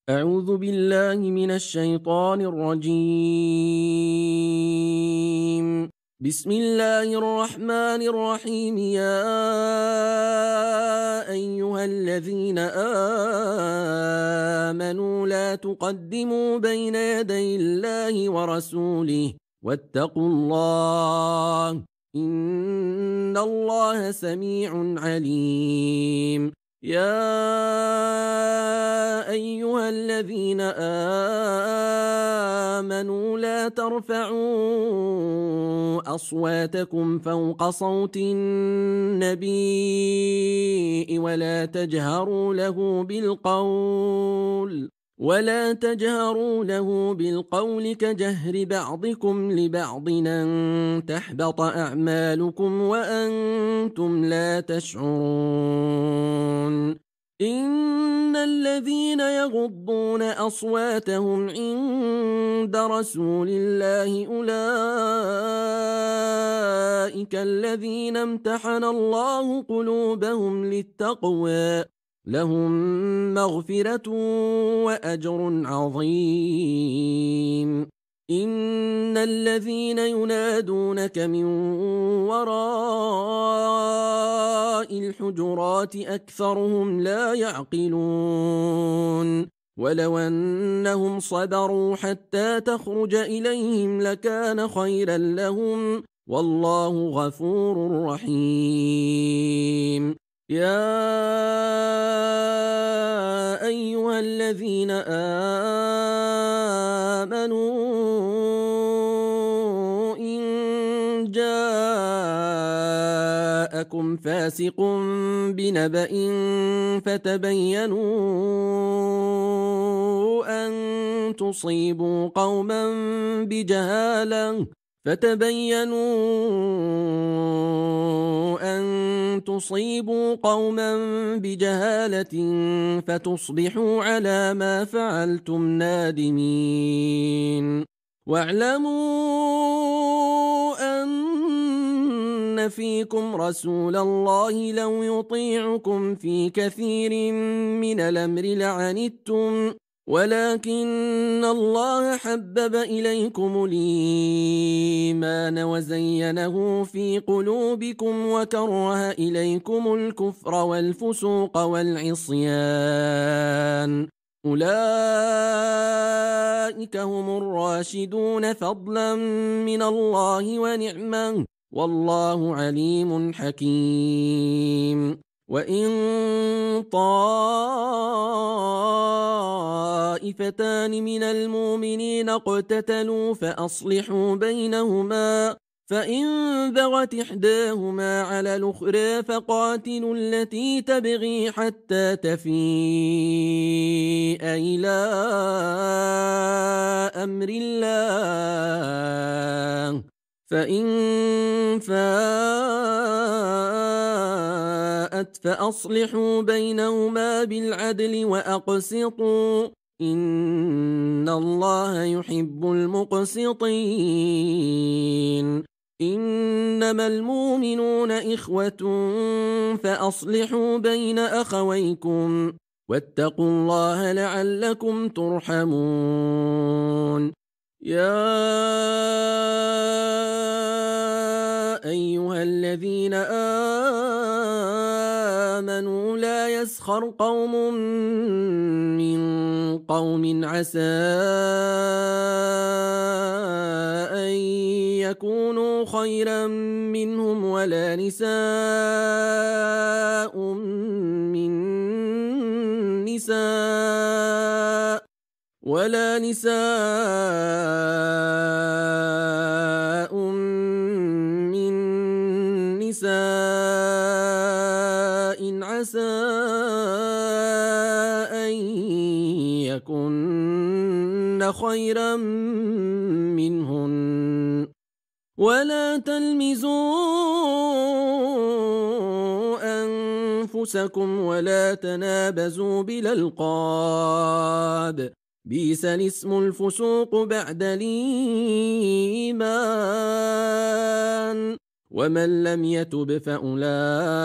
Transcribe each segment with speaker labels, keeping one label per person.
Speaker 1: أعوذ بالله من الشيطان الرجيم. بسم الله الرحمن الرحيم. يا أيها الذين آمنوا لا تقدموا بين يدي الله ورسوله واتقوا الله إن الله سميع عليم. يا أيها الذين آمنوا لا ترفعوا أصواتكم فوق صوت النبي ولا تجهروا له بالقول كجهر بعضكم لبعض أن تحبط أعمالكم وأنتم لا تشعرون. إن الذين يغضون أصواتهم عند رسول الله أولئك الذين امتحن الله قلوبهم للتقوى لهم مغفرة وأجر عظيم. إن الذين ينادونك من وراء الحجرات أكثرهم لا يعقلون. ولو أنهم صبروا حتى تخرج إليهم لكان خيرا لهم والله غفور رحيم. يا أيها الذين آمنوا إن جاءكم فاسق بنبأ فتبينوا أن تصيبوا قوما بجهالة فتصبحوا على ما فعلتم نادمين. واعلموا أن فيكم رسول الله لو يطيعكم في كثير من الأمر لعنتم ولكن الله حبب إليكم الإيمان وزينه في قلوبكم وكره إليكم الكفر والفسوق والعصيان أولئك هم الراشدون فضلا من الله ونعمة والله عليم حكيم. وإن طائفتان من المؤمنين اقتتلوا فأصلحوا بينهما فإن بغت إحداهما على الأخرى فقاتلوا التي تبغي حتى تفيء إلى أمر الله فإن فاءت فأصلحوا بينهما بالعدل وأقسطوا إن الله يحب المقسطين. إنما المؤمنون إخوة فأصلحوا بين أخويكم واتقوا الله لعلكم ترحمون. يا أيها الذين آمنوا لا يسخر قوم من قوم عسى أن يكونوا خيرا منهم ولا نساء من نساء عسى أن يكن خيرا منهن ولا تلمزوا أنفسكم ولا تنابزوا بالألقاب بئس الاسم الفسوق بعد الإيمان ومن لم يتب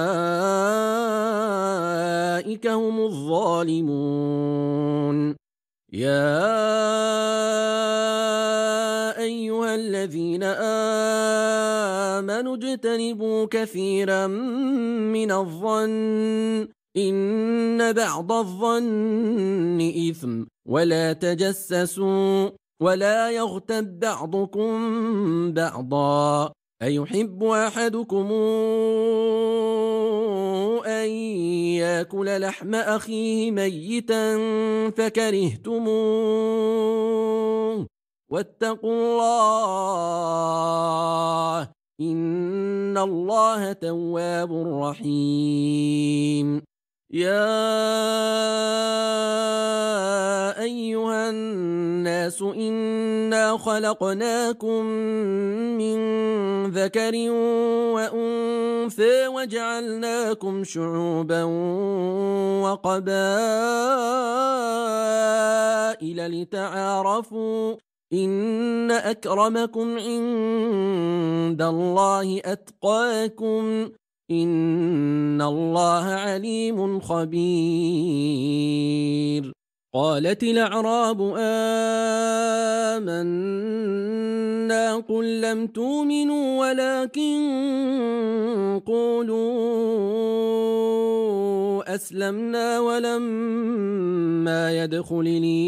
Speaker 1: فأولئك هم الظالمون. يا أيها الذين آمنوا اجتنبوا كثيرا من الظن إن بعض الظن إثم ولا تجسسوا ولا يغتب بعضكم بعضا أيحب أحدكم أن يأكل لحم أخيه ميتا فكرهتموه واتقوا الله إن الله تواب رحيم يا أيها الناس إنا خلقناكم من ذكر وأنثى وجعلناكم شعوبا وقبائل لتعارفوا إن أكرمكم عند الله أتقاكم إن الله عليم خبير قالت الأعراب آمنا قل لم تؤمنوا ولكن قولوا أسلمنا ولما يدخل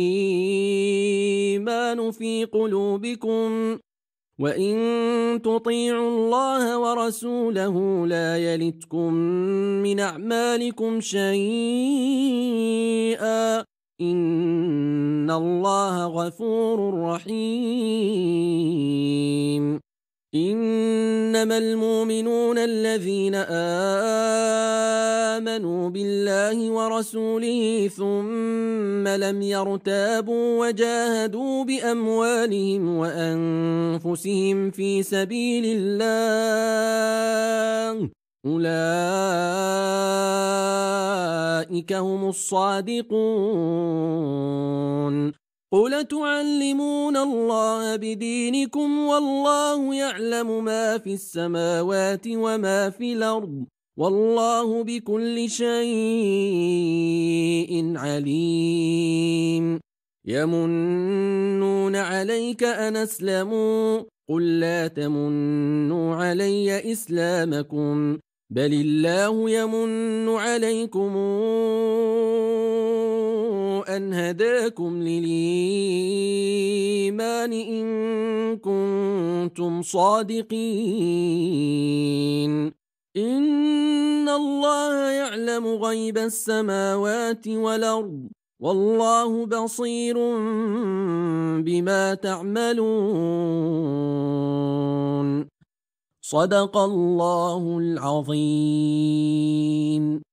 Speaker 1: الإيمان في قلوبكم وإن تطيعوا الله ورسوله لا يلتكم من أعمالكم شيئا إن الله غفور رحيم إنما المؤمنون الذين آمنوا بالله ورسوله ثم لم يرتابوا وجاهدوا بأموالهم وأنفسهم في سبيل الله أولئك هم الصادقون قل تعلمون الله بدينكم والله يعلم ما في السماوات وما في الأرض والله بكل شيء عليم يمنون عليك أن أسلموا قل لا تمنوا علي إسلامكم بل الله يمن عليكم أن هداكم للإيمان إن كنتم صادقين إن الله يعلم غيب السماوات والأرض والله بصير بما تعملون صدق الله العظيم.